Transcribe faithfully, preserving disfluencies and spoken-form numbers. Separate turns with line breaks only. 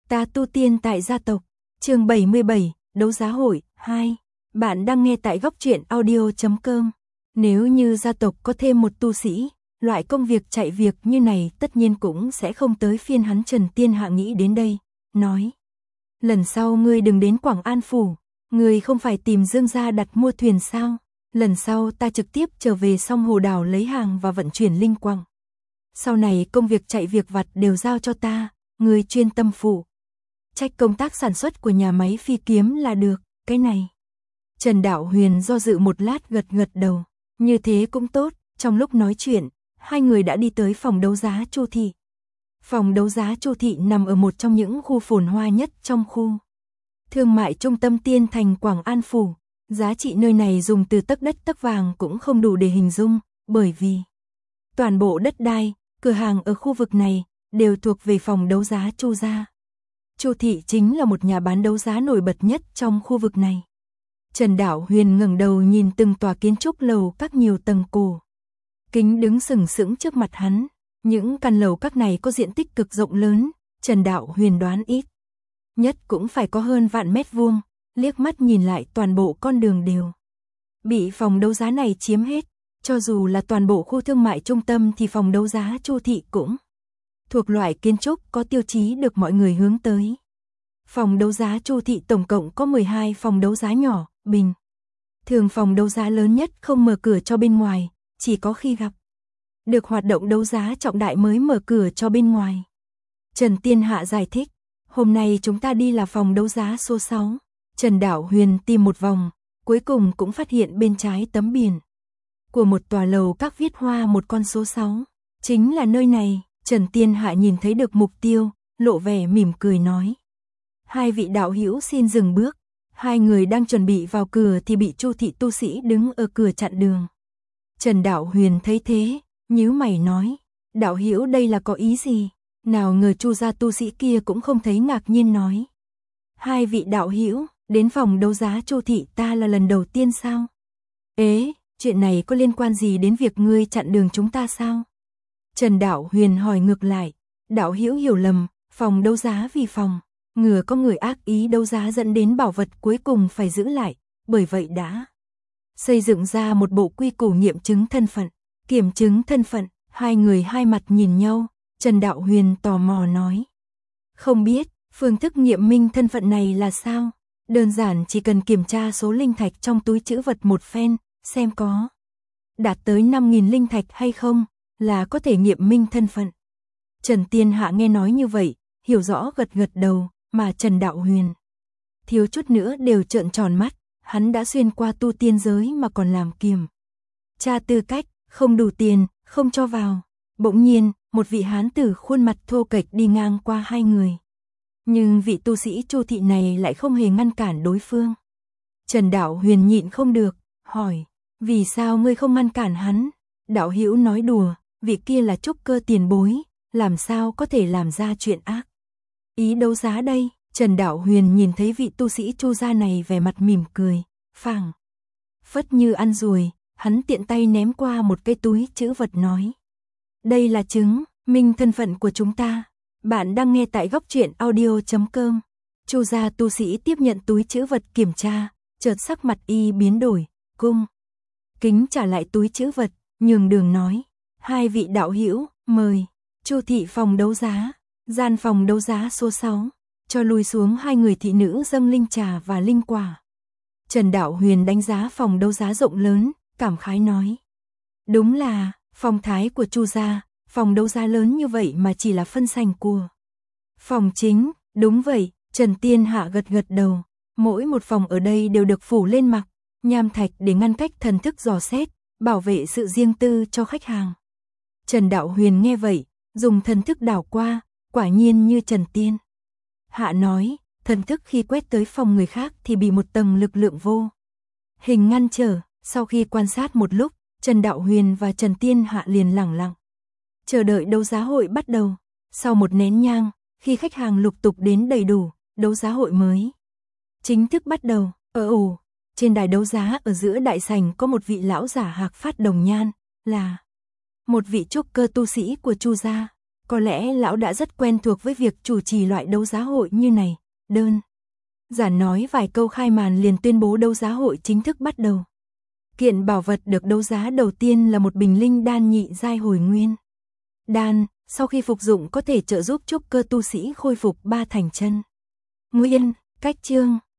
Ta tu tiên tại gia tộc, chương bảy mươi bảy, đấu giá hội, hai. Bạn đang nghe tại góc truyện audio chấm com. Nếu như gia tộc có thêm một tu sĩ, loại công việc chạy việc như này tất nhiên cũng sẽ không tới phiên hắn. Trần Tiên Hạ nghĩ đến đây, nói. Lần sau ngươi đừng đến Quảng An Phủ, ngươi không phải tìm Dương gia đặt mua thuyền sao? Lần sau ta trực tiếp trở về Song Hồ Đảo lấy hàng và vận chuyển linh quang. Sau này công việc chạy việc vặt đều giao cho ta, ngươi chuyên tâm phụ trách công tác sản xuất của nhà máy phi kiếm là được, cái này. Trần Đạo Huyền do dự một lát gật gật đầu, như thế cũng tốt. Trong lúc nói chuyện, hai người đã đi tới phòng đấu giá Chu Thị. Phòng đấu giá Chu Thị nằm ở một trong những khu phồn hoa nhất trong khu thương mại trung tâm Tiên Thành Quảng An Phủ. Giá trị nơi này dùng từ tấc đất tấc vàng cũng không đủ để hình dung, bởi vì toàn bộ đất đai, cửa hàng ở khu vực này đều thuộc về phòng đấu giá Chu gia. Chu Thị chính là một nhà bán đấu giá nổi bật nhất trong khu vực này. Trần Đạo Huyền ngẩng đầu nhìn từng tòa kiến trúc lầu các nhiều tầng cổ kính đứng sừng sững trước mặt hắn. Những căn lầu các này có diện tích cực rộng lớn, Trần Đạo Huyền đoán ít nhất cũng phải có hơn vạn mét vuông. Liếc mắt nhìn lại toàn bộ con đường đều bị phòng đấu giá này chiếm hết. Cho dù là toàn bộ khu thương mại trung tâm thì phòng đấu giá Chu Thị cũng thuộc loại kiến trúc có tiêu chí được mọi người hướng tới. Phòng đấu giá Chu Thị tổng cộng có mười hai phòng đấu giá nhỏ, bình thường phòng đấu giá lớn nhất không mở cửa cho bên ngoài, chỉ có khi gặp được hoạt động đấu giá trọng đại mới mở cửa cho bên ngoài. Trần Tiên Hạ giải thích, hôm nay chúng ta đi là phòng đấu giá số sáu. Trần Đạo Huyền tìm một vòng, cuối cùng cũng phát hiện bên trái tấm biển của một tòa lầu các viết hoa một con số sáu. Chính là nơi này. Trần Tiên Hạ nhìn thấy được mục tiêu, lộ vẻ mỉm cười nói. Hai vị đạo hữu xin dừng bước. Hai người đang chuẩn bị vào cửa thì bị Chu Thị tu sĩ đứng ở cửa chặn đường. Trần Đạo Huyền thấy thế, nhíu mày nói. Đạo hữu đây là có ý gì? Nào ngờ Chu gia tu sĩ kia cũng không thấy ngạc nhiên nói. Hai vị đạo hữu, đến phòng đấu giá Chu Thị ta là lần đầu tiên sao? Ế, chuyện này có liên quan gì đến việc ngươi chặn đường chúng ta sao? Trần Đạo Huyền hỏi ngược lại. Đạo hữu hiểu lầm, phòng đấu giá vì phòng ngừa có người ác ý đấu giá dẫn đến bảo vật cuối cùng phải giữ lại, bởi vậy đã xây dựng ra một bộ quy củ nghiệm chứng thân phận. Kiểm chứng thân phận. Hai người hai mặt nhìn nhau. Trần Đạo Huyền tò mò nói. Không biết, phương thức nghiệm minh thân phận này là sao? Đơn giản chỉ cần kiểm tra số linh thạch trong túi trữ vật một phen, xem có đạt tới năm nghìn linh thạch hay không, là có thể nghiệm minh thân phận. Trần Tiên Hạ nghe nói như vậy, hiểu rõ gật gật đầu, mà Trần Đạo Huyền thiếu chút nữa đều trợn tròn mắt. Hắn đã xuyên qua tu tiên giới mà còn làm kiểm tra tư cách, không đủ tiền, không cho vào. Bỗng nhiên, một vị hán tử khuôn mặt thô kệch đi ngang qua hai người. Nhưng vị tu sĩ Chu Thị này lại không hề ngăn cản đối phương. Trần Đạo Huyền nhịn không được, hỏi, vì sao ngươi không ngăn cản hắn? Đạo hữu nói đùa, vị kia là trúc cơ tiền bối, làm sao có thể làm ra chuyện ác ý đấu giá đây? Trần Đạo Huyền nhìn thấy vị tu sĩ Chu gia này vẻ mặt mỉm cười, phảng phất như ăn ruồi, hắn tiện tay ném qua một cái túi trữ vật nói. Đây là chứng minh thân phận của chúng ta. Bạn đang nghe tại góc truyện audio chấm com. Chu gia tu sĩ tiếp nhận túi trữ vật kiểm tra, chợt sắc mặt y biến đổi, cung kính trả lại túi trữ vật, nhường đường nói. Hai vị đạo hữu, mời. Chu Thị phòng đấu giá, gian phòng đấu giá số sáu, cho lùi xuống hai người thị nữ dâng linh trà và linh quả. Trần Đạo Huyền đánh giá phòng đấu giá rộng lớn, cảm khái nói. Đúng là, phong thái của Chu gia, phòng đấu giá lớn như vậy mà chỉ là phân sành của phòng chính. Đúng vậy, Trần Tiên Hạ gật gật đầu. Mỗi một phòng ở đây đều được phủ lên mặc nham thạch để ngăn cách thần thức dò xét, bảo vệ sự riêng tư cho khách hàng. Trần Đạo Huyền nghe vậy, dùng thần thức đảo qua, quả nhiên như Trần Tiên Hạ nói, thần thức khi quét tới phòng người khác thì bị một tầng lực lượng vô hình ngăn trở. Sau khi quan sát một lúc, Trần Đạo Huyền và Trần Tiên Hạ liền lẳng lặng chờ đợi đấu giá hội bắt đầu. Sau một nén nhang, khi khách hàng lục tục đến đầy đủ, đấu giá hội mới chính thức bắt đầu. Ở ủ, trên đài đấu giá ở giữa đại sảnh có một vị lão giả hạc phát đồng nhan, là một vị trúc cơ tu sĩ của Chu gia. Có lẽ lão đã rất quen thuộc với việc chủ trì loại đấu giá hội như này. Đơn giản nói vài câu khai màn liền tuyên bố đấu giá hội chính thức bắt đầu. Kiện bảo vật được đấu giá đầu tiên là một bình linh đan nhị giai hồi nguyên. Đan, sau khi phục dụng có thể trợ giúp trúc cơ tu sĩ khôi phục ba thành chân. Nguyên, cách chương